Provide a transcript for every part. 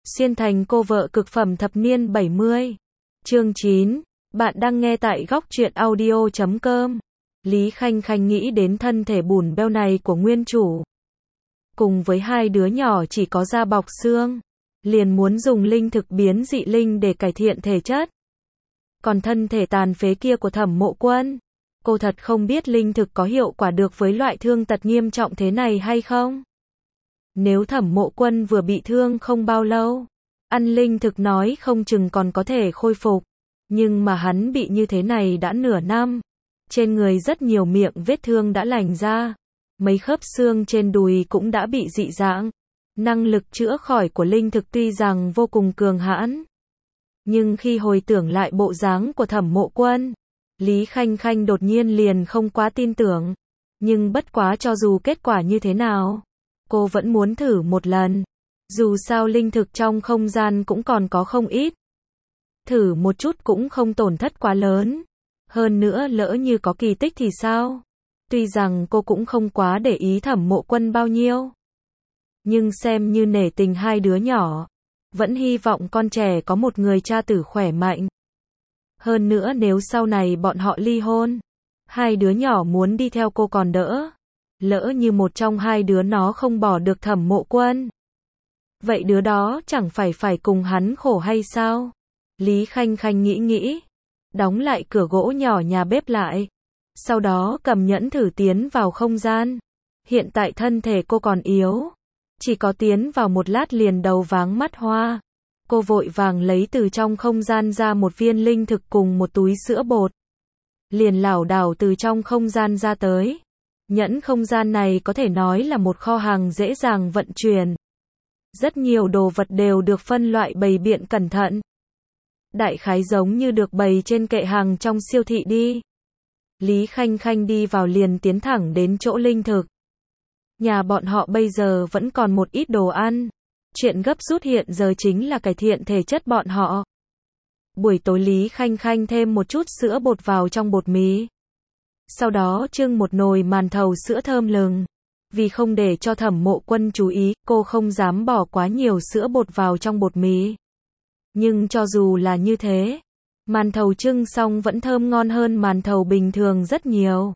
Xuyên thành cô vợ cực phẩm thập niên 70. Chương 9. Bạn đang nghe tại góc truyện audio.com. Lý Khanh Khanh nghĩ đến thân thể bùn beo này của nguyên chủ. Cùng với hai đứa nhỏ chỉ có da bọc xương, liền muốn dùng linh thực biến dị linh để cải thiện thể chất. Còn thân thể tàn phế kia của Thẩm Mộ Quân, cô thật không biết linh thực có hiệu quả được với loại thương tật nghiêm trọng thế này hay không. Nếu Thẩm Mộ Quân vừa bị thương không bao lâu, ăn linh thực nói không chừng còn có thể khôi phục. Nhưng mà hắn bị như thế này đã nửa năm. Trên người rất nhiều miệng vết thương đã lành ra. Mấy khớp xương trên đùi cũng đã bị dị dạng. Năng lực chữa khỏi của linh thực tuy rằng vô cùng cường hãn. Nhưng khi hồi tưởng lại bộ dáng của Thẩm Mộ Quân, Lý Khanh Khanh đột nhiên liền không quá tin tưởng. Nhưng bất quá cho dù kết quả như thế nào, cô vẫn muốn thử một lần. Dù sao linh thực trong không gian cũng còn có không ít. Thử một chút cũng không tổn thất quá lớn. Hơn nữa lỡ như có kỳ tích thì sao? Tuy rằng cô cũng không quá để ý Thẩm Mộ Quân bao nhiêu. Nhưng xem như nể tình hai đứa nhỏ. Vẫn hy vọng con trẻ có một người cha tử khỏe mạnh. Hơn nữa nếu sau này bọn họ ly hôn, hai đứa nhỏ muốn đi theo cô còn đỡ. Lỡ như một trong hai đứa nó không bỏ được Thẩm Mộ Quân, vậy đứa đó chẳng phải cùng hắn khổ hay sao? Lý Khanh Khanh nghĩ, đóng lại cửa gỗ nhỏ nhà bếp lại. Sau đó cầm nhẫn thử tiến vào không gian. Hiện tại thân thể cô còn yếu. Chỉ có tiến vào một lát liền đầu váng mắt hoa. Cô vội vàng lấy từ trong không gian ra một viên linh thực cùng một túi sữa bột. Liền lảo đảo từ trong không gian ra tới. Nhẫn không gian này có thể nói là một kho hàng dễ dàng vận chuyển. Rất nhiều đồ vật đều được phân loại bày biện cẩn thận. Đại khái giống như được bày trên kệ hàng trong siêu thị đi. Lý Khanh Khanh đi vào liền tiến thẳng đến chỗ linh thực. Nhà bọn họ bây giờ vẫn còn một ít đồ ăn. Chuyện gấp rút hiện giờ chính là cải thiện thể chất bọn họ. Buổi tối Lý Khanh Khanh thêm một chút sữa bột vào trong bột mì. Sau đó trưng một nồi màn thầu sữa thơm lừng. Vì không để cho Thẩm Mộ Quân chú ý, cô không dám bỏ quá nhiều sữa bột vào trong bột mì. Nhưng cho dù là như thế, màn thầu trưng xong vẫn thơm ngon hơn màn thầu bình thường rất nhiều.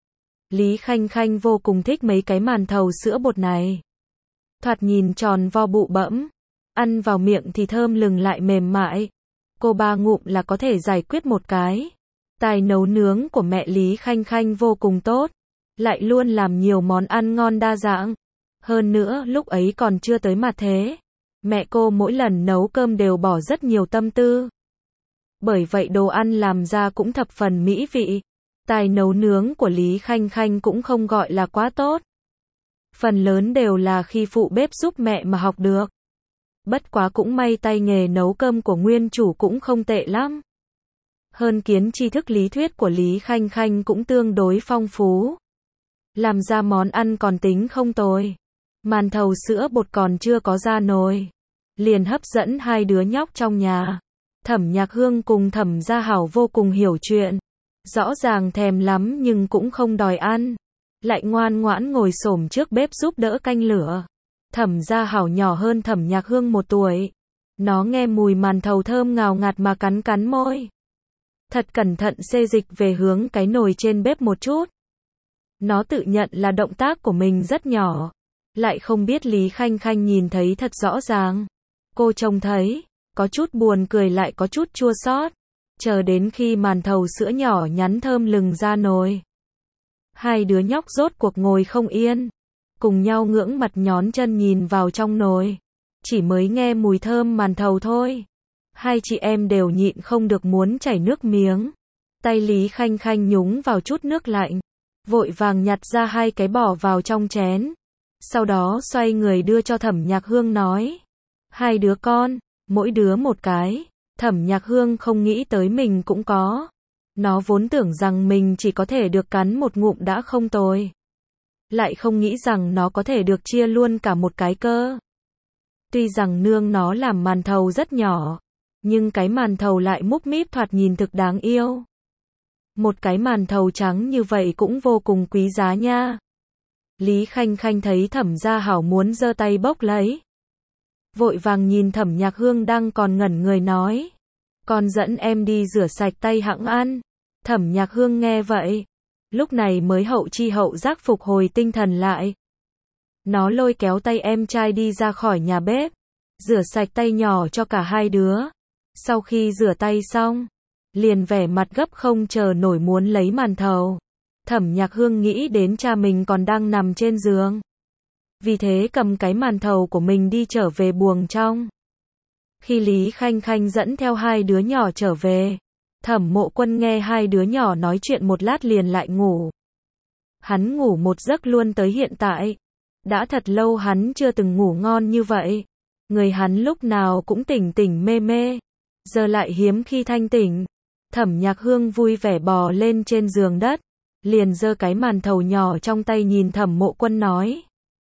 Lý Khanh Khanh vô cùng thích mấy cái màn thầu sữa bột này. Thoạt nhìn tròn vo bụ bẫm, ăn vào miệng thì thơm lừng lại mềm mại. Cô ba ngụm là có thể giải quyết một cái. Tài nấu nướng của mẹ Lý Khanh Khanh vô cùng tốt, lại luôn làm nhiều món ăn ngon đa dạng. Hơn nữa lúc ấy còn chưa tới mặt thế. Mẹ cô mỗi lần nấu cơm đều bỏ rất nhiều tâm tư. Bởi vậy đồ ăn làm ra cũng thập phần mỹ vị. Tài nấu nướng của Lý Khanh Khanh cũng không gọi là quá tốt. Phần lớn đều là khi phụ bếp giúp mẹ mà học được. Bất quá cũng may tay nghề nấu cơm của nguyên chủ cũng không tệ lắm. Hơn kiến tri thức lý thuyết của Lý Khanh Khanh cũng tương đối phong phú. Làm ra món ăn còn tính không tồi. Màn thầu sữa bột còn chưa có ra nồi, liền hấp dẫn hai đứa nhóc trong nhà. Thẩm Nhạc Hương cùng Thẩm Gia Hảo vô cùng hiểu chuyện. Rõ ràng thèm lắm nhưng cũng không đòi ăn. Lại ngoan ngoãn ngồi xổm trước bếp giúp đỡ canh lửa. Thẩm Gia Hảo nhỏ hơn Thẩm Nhạc Hương 1 tuổi. Nó nghe mùi màn thầu thơm ngào ngạt mà cắn môi. Thật cẩn thận xê dịch về hướng cái nồi trên bếp một chút. Nó tự nhận là động tác của mình rất nhỏ. Lại không biết Lý Khanh Khanh nhìn thấy thật rõ ràng. Cô trông thấy, có chút buồn cười lại có chút chua xót. Chờ đến khi màn thầu sữa nhỏ nhắn thơm lừng ra nồi. Hai đứa nhóc rốt cuộc ngồi không yên. Cùng nhau ngưỡng mặt nhón chân nhìn vào trong nồi. Chỉ mới nghe mùi thơm màn thầu thôi. Hai chị em đều nhịn không được muốn chảy nước miếng. Tay Lý Khanh Khanh nhúng vào chút nước lạnh. Vội vàng nhặt ra 2 cái bỏ vào trong chén. Sau đó xoay người đưa cho Thẩm Nhạc Hương nói. 2 đứa con, mỗi đứa một cái. Thẩm Nhạc Hương không nghĩ tới mình cũng có. Nó vốn tưởng rằng mình chỉ có thể được cắn một ngụm đã không tồi. Lại không nghĩ rằng nó có thể được chia luôn cả một cái cơ. Tuy rằng nương nó làm màn thầu rất nhỏ, nhưng cái màn thầu lại múc míp thoạt nhìn thực đáng yêu. Một cái màn thầu trắng như vậy cũng vô cùng quý giá nha. Lý Khanh Khanh thấy Thẩm Gia Hảo muốn giơ tay bốc lấy. vội vàng nhìn Thẩm Nhạc Hương đang còn ngẩn người nói. Con dẫn em đi rửa sạch tay hẵng ăn. Thẩm Nhạc Hương nghe vậy, lúc này mới hậu chi hậu giác phục hồi tinh thần lại. Nó lôi kéo tay em trai đi ra khỏi nhà bếp, rửa sạch tay nhỏ cho cả hai đứa. Sau khi rửa tay xong, liền vẻ mặt gấp không chờ nổi muốn lấy màn thầu. Thẩm Nhạc Hương nghĩ đến cha mình còn đang nằm trên giường. Vì thế cầm cái màn thầu của mình đi trở về buồng trong. Khi Lý Khanh Khanh dẫn theo hai đứa nhỏ trở về, Thẩm Mộ Quân nghe hai đứa nhỏ nói chuyện một lát liền lại ngủ. Hắn ngủ một giấc luôn tới hiện tại. Đã thật lâu hắn chưa từng ngủ ngon như vậy. Người hắn lúc nào cũng tỉnh tỉnh mê mê, giờ lại hiếm khi thanh tỉnh. Thẩm Nhạc Hương vui vẻ bò lên trên giường đất, liền giơ cái màn thầu nhỏ trong tay nhìn Thẩm Mộ Quân nói.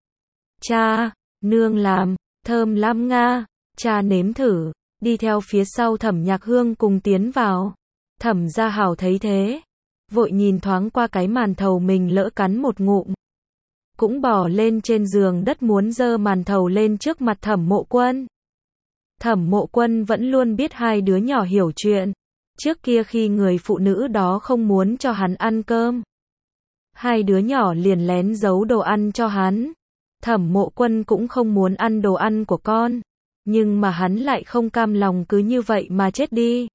Cha, nương làm, thơm lắm nga, cha nếm thử. Đi theo phía sau Thẩm Nhạc Hương cùng tiến vào. Thẩm Gia Hảo thấy thế, vội nhìn thoáng qua cái màn thầu mình lỡ cắn một ngụm. Cũng bò lên trên giường đất muốn giơ màn thầu lên trước mặt Thẩm Mộ Quân. Thẩm Mộ Quân vẫn luôn biết hai đứa nhỏ hiểu chuyện. Trước kia khi người phụ nữ đó không muốn cho hắn ăn cơm, hai đứa nhỏ liền lén giấu đồ ăn cho hắn. Thẩm Mộ Quân cũng không muốn ăn đồ ăn của con, nhưng mà hắn lại không cam lòng cứ như vậy mà chết đi.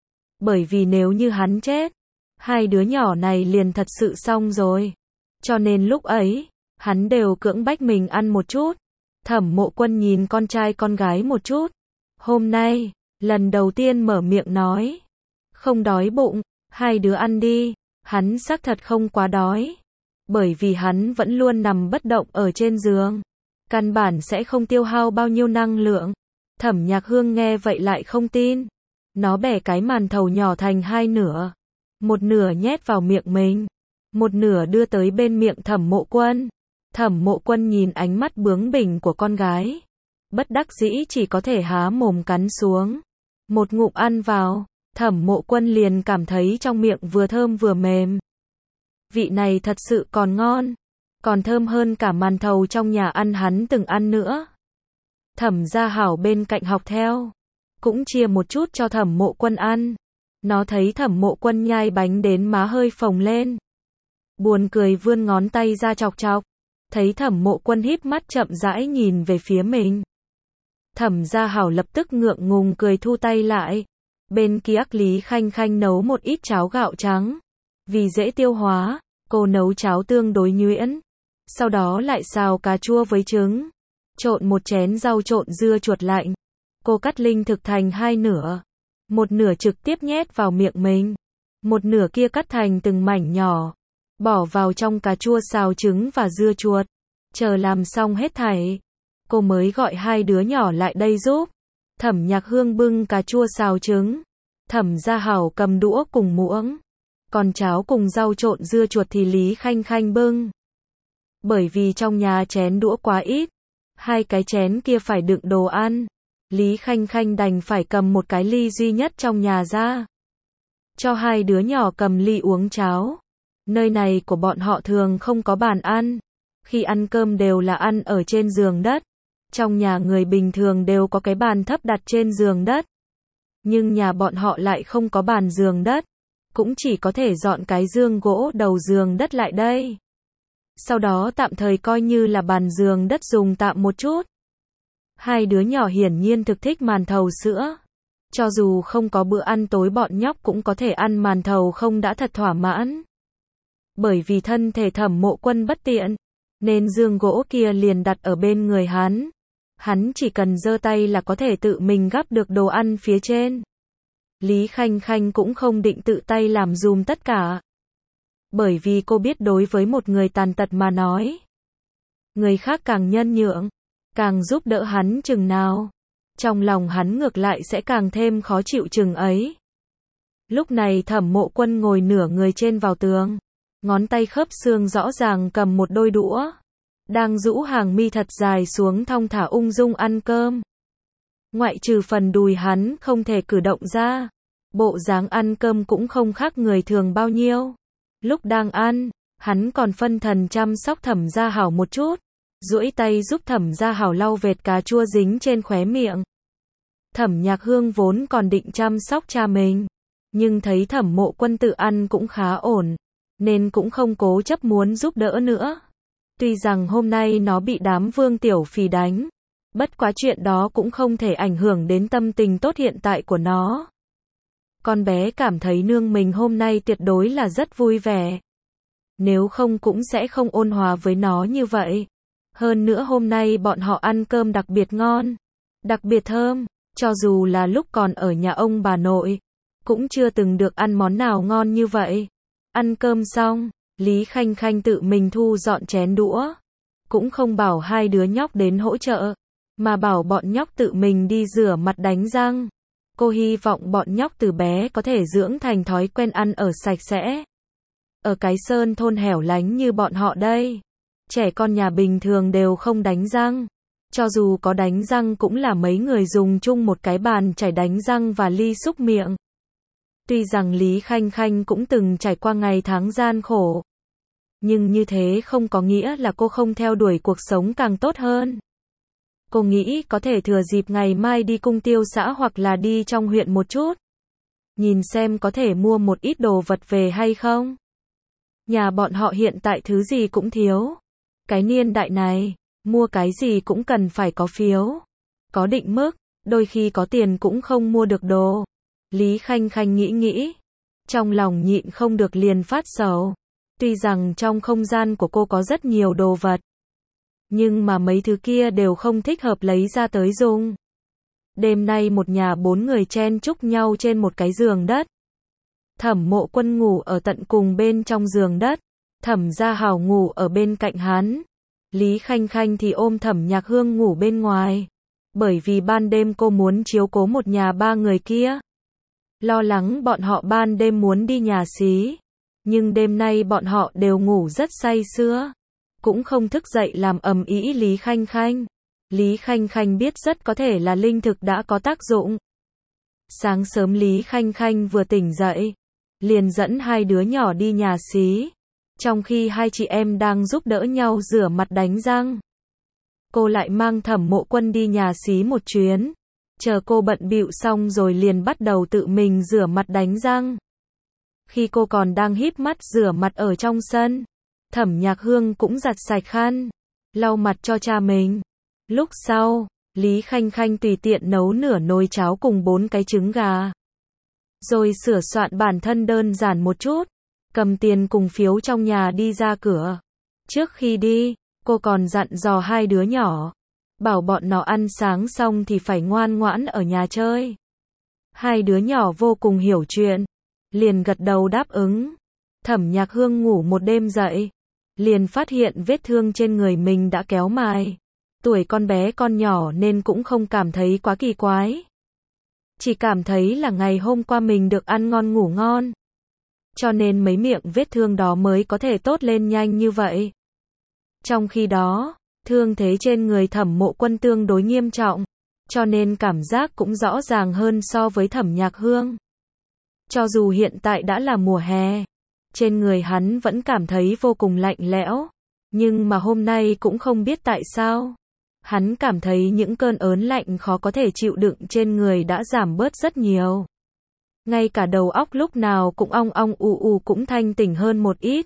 Bởi vì nếu như hắn chết, hai đứa nhỏ này liền thật sự xong rồi. Cho nên lúc ấy, hắn đều cưỡng bách mình ăn một chút. Thẩm Mộ Quân nhìn con trai con gái một chút. Hôm nay, lần đầu tiên mở miệng nói. Không đói bụng, hai đứa ăn đi. Hắn xác thật không quá đói. Bởi vì hắn vẫn luôn nằm bất động ở trên giường. Căn bản sẽ không tiêu hao bao nhiêu năng lượng. Thẩm Nhạc Hương nghe vậy lại không tin. Nó bẻ cái màn thầu nhỏ thành hai nửa. Một nửa nhét vào miệng mình, một nửa đưa tới bên miệng Thẩm Mộ Quân. Thẩm Mộ Quân nhìn ánh mắt bướng bỉnh của con gái, bất đắc dĩ chỉ có thể há mồm cắn xuống. Một ngụm ăn vào, Thẩm Mộ Quân liền cảm thấy trong miệng vừa thơm vừa mềm. Vị này thật sự còn ngon, còn thơm hơn cả màn thầu trong nhà ăn hắn từng ăn nữa. Thẩm Gia Hảo bên cạnh học theo, cũng chia một chút cho Thẩm Mộ Quân ăn. Nó thấy Thẩm Mộ Quân nhai bánh đến má hơi phồng lên, buồn cười vươn ngón tay ra chọc chọc. Thấy Thẩm Mộ Quân híp mắt chậm rãi nhìn về phía mình, Thẩm Gia Hảo lập tức ngượng ngùng cười thu tay lại. Bên kia Lý Khanh Khanh nấu một ít cháo gạo trắng. Vì dễ tiêu hóa, cô nấu cháo tương đối nhuyễn. Sau đó lại xào cà chua với trứng. Trộn một chén rau trộn dưa chuột lạnh. Cô cắt linh thực thành hai nửa. Một nửa trực tiếp nhét vào miệng mình. Một nửa kia cắt thành từng mảnh nhỏ. Bỏ vào trong cà chua xào trứng và dưa chuột. Chờ làm xong hết thảy, cô mới gọi hai đứa nhỏ lại đây giúp. Thẩm Nhạc Hương bưng cà chua xào trứng. Thẩm Gia Hảo cầm đũa cùng muỗng. Còn cháo cùng rau trộn dưa chuột thì Lý Khanh Khanh bưng. Bởi vì trong nhà chén đũa quá ít, hai cái chén kia phải đựng đồ ăn. Lý Khanh Khanh đành phải cầm một cái ly duy nhất trong nhà ra. Cho hai đứa nhỏ cầm ly uống cháo. Nơi này của bọn họ thường không có bàn ăn. Khi ăn cơm đều là ăn ở trên giường đất. Trong nhà người bình thường đều có cái bàn thấp đặt trên giường đất. Nhưng nhà bọn họ lại không có bàn giường đất. Cũng chỉ có thể dọn cái giường gỗ đầu giường đất lại đây. Sau đó tạm thời coi như là bàn giường đất dùng tạm một chút. Hai đứa nhỏ hiển nhiên thực thích màn thầu sữa. Cho dù không có bữa ăn tối bọn nhóc cũng có thể ăn màn thầu không đã thật thỏa mãn. Bởi vì thân thể Thẩm Mộ Quân bất tiện, nên giường gỗ kia liền đặt ở bên người hắn. Hắn chỉ cần giơ tay là có thể tự mình gắp được đồ ăn phía trên. Lý Khanh Khanh cũng không định tự tay làm giùm tất cả. Bởi vì cô biết đối với một người tàn tật mà nói, người khác càng nhân nhượng, càng giúp đỡ hắn chừng nào, trong lòng hắn ngược lại sẽ càng thêm khó chịu chừng ấy. Lúc này Thẩm Mộ Quân ngồi nửa người trên vào tường, ngón tay khớp xương rõ ràng cầm một đôi đũa, đang rũ hàng mi thật dài xuống thong thả ung dung ăn cơm. Ngoại trừ phần đùi hắn không thể cử động ra, bộ dáng ăn cơm cũng không khác người thường bao nhiêu. Lúc đang ăn, hắn còn phân thần chăm sóc Thẩm Gia Hảo một chút. duỗi tay giúp Thẩm Gia Hảo lau vệt cà chua dính trên khóe miệng. Thẩm Nhạc Hương vốn còn định chăm sóc cha mình, nhưng thấy Thẩm Mộ Quân tự ăn cũng khá ổn, nên cũng không cố chấp muốn giúp đỡ nữa. Tuy rằng hôm nay nó bị đám Vương Tiểu Phì đánh, bất quá chuyện đó cũng không thể ảnh hưởng đến tâm tình tốt hiện tại của nó. Con bé cảm thấy nương mình hôm nay tuyệt đối là rất vui vẻ. Nếu không cũng sẽ không ôn hòa với nó như vậy. Hơn nữa hôm nay bọn họ ăn cơm đặc biệt ngon, đặc biệt thơm, cho dù là lúc còn ở nhà ông bà nội, cũng chưa từng được ăn món nào ngon như vậy. Ăn cơm xong, Lý Khanh Khanh tự mình thu dọn chén đũa, cũng không bảo hai đứa nhóc đến hỗ trợ, mà bảo bọn nhóc tự mình đi rửa mặt đánh răng. Cô hy vọng bọn nhóc từ bé có thể dưỡng thành thói quen ăn ở sạch sẽ. Ở cái sơn thôn hẻo lánh như bọn họ đây, trẻ con nhà bình thường đều không đánh răng. Cho dù có đánh răng cũng là mấy người dùng chung một cái bàn chải đánh răng và ly xúc miệng. Tuy rằng Lý Khanh Khanh cũng từng trải qua ngày tháng gian khổ, nhưng như thế không có nghĩa là cô không theo đuổi cuộc sống càng tốt hơn. Cô nghĩ có thể thừa dịp ngày mai đi cung tiêu xã hoặc là đi trong huyện một chút, nhìn xem có thể mua một ít đồ vật về hay không. Nhà bọn họ hiện tại thứ gì cũng thiếu. Cái niên đại này, mua cái gì cũng cần phải có phiếu, có định mức, đôi khi có tiền cũng không mua được đồ. Lý Khanh Khanh nghĩ, trong lòng nhịn không được liền phát sầu. Tuy rằng trong không gian của cô có rất nhiều đồ vật, nhưng mà mấy thứ kia đều không thích hợp lấy ra tới dùng. Đêm nay một nhà 4 người chen chúc nhau trên một cái giường đất. Thẩm Mộ Quân ngủ ở tận cùng bên trong giường đất, Thẩm Gia Hảo ngủ ở bên cạnh hắn. Lý Khanh Khanh thì ôm Thẩm Nhạc Hương ngủ bên ngoài, bởi vì ban đêm cô muốn chiếu cố một nhà 3 người kia. Lo lắng bọn họ ban đêm muốn đi nhà xí, nhưng đêm nay bọn họ đều ngủ rất say sưa, cũng không thức dậy làm ầm ĩ Lý Khanh Khanh. Lý Khanh Khanh biết rất có thể là linh thực đã có tác dụng. Sáng sớm Lý Khanh Khanh vừa tỉnh dậy, liền dẫn hai đứa nhỏ đi nhà xí, trong khi hai chị em đang giúp đỡ nhau rửa mặt đánh răng. Cô lại mang Thẩm Mộ Quân đi nhà xí một chuyến, chờ cô bận bịu xong rồi liền bắt đầu tự mình rửa mặt đánh răng. Khi cô còn đang híp mắt rửa mặt ở trong sân, Thẩm Nhạc Hương cũng giặt sạch khăn, lau mặt cho cha mình. Lúc sau, Lý Khanh Khanh tùy tiện nấu nửa nồi cháo cùng 4 cái trứng gà. Rồi sửa soạn bản thân đơn giản một chút, cầm tiền cùng phiếu trong nhà đi ra cửa. Trước khi đi, cô còn dặn dò hai đứa nhỏ, bảo bọn nó ăn sáng xong thì phải ngoan ngoãn ở nhà chơi. Hai đứa nhỏ vô cùng hiểu chuyện, liền gật đầu đáp ứng. Thẩm Nhạc Hương ngủ một đêm dậy, liền phát hiện vết thương trên người mình đã kéo mài. Tuổi con bé con nhỏ nên cũng không cảm thấy quá kỳ quái, chỉ cảm thấy là ngày hôm qua mình được ăn ngon ngủ ngon, cho nên mấy miệng vết thương đó mới có thể tốt lên nhanh như vậy. Trong khi đó, thương thế trên người Thẩm Mộ Quân tương đối nghiêm trọng, cho nên cảm giác cũng rõ ràng hơn so với Thẩm Nhạc Hương. Cho dù hiện tại đã là mùa hè, trên người hắn vẫn cảm thấy vô cùng lạnh lẽo, nhưng mà hôm nay cũng không biết tại sao, hắn cảm thấy những cơn ớn lạnh khó có thể chịu đựng trên người đã giảm bớt rất nhiều. Ngay cả đầu óc lúc nào cũng ong ong ù cũng thanh tỉnh hơn một ít.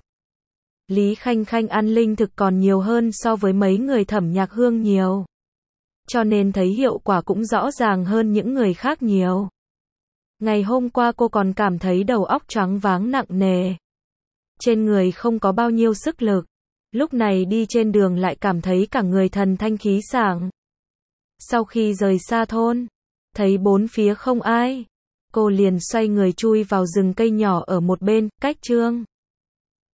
Lý Khanh Khanh ăn linh thực còn nhiều hơn so với mấy người Thẩm Nhạc Hương nhiều, cho nên thấy hiệu quả cũng rõ ràng hơn những người khác nhiều. Ngày hôm qua cô còn cảm thấy đầu óc choáng váng nặng nề, trên người không có bao nhiêu sức lực, lúc này đi trên đường lại cảm thấy cả người thần thanh khí sảng. Sau khi rời xa thôn, thấy bốn phía không ai, cô liền xoay người chui vào rừng cây nhỏ ở một bên, cách Trương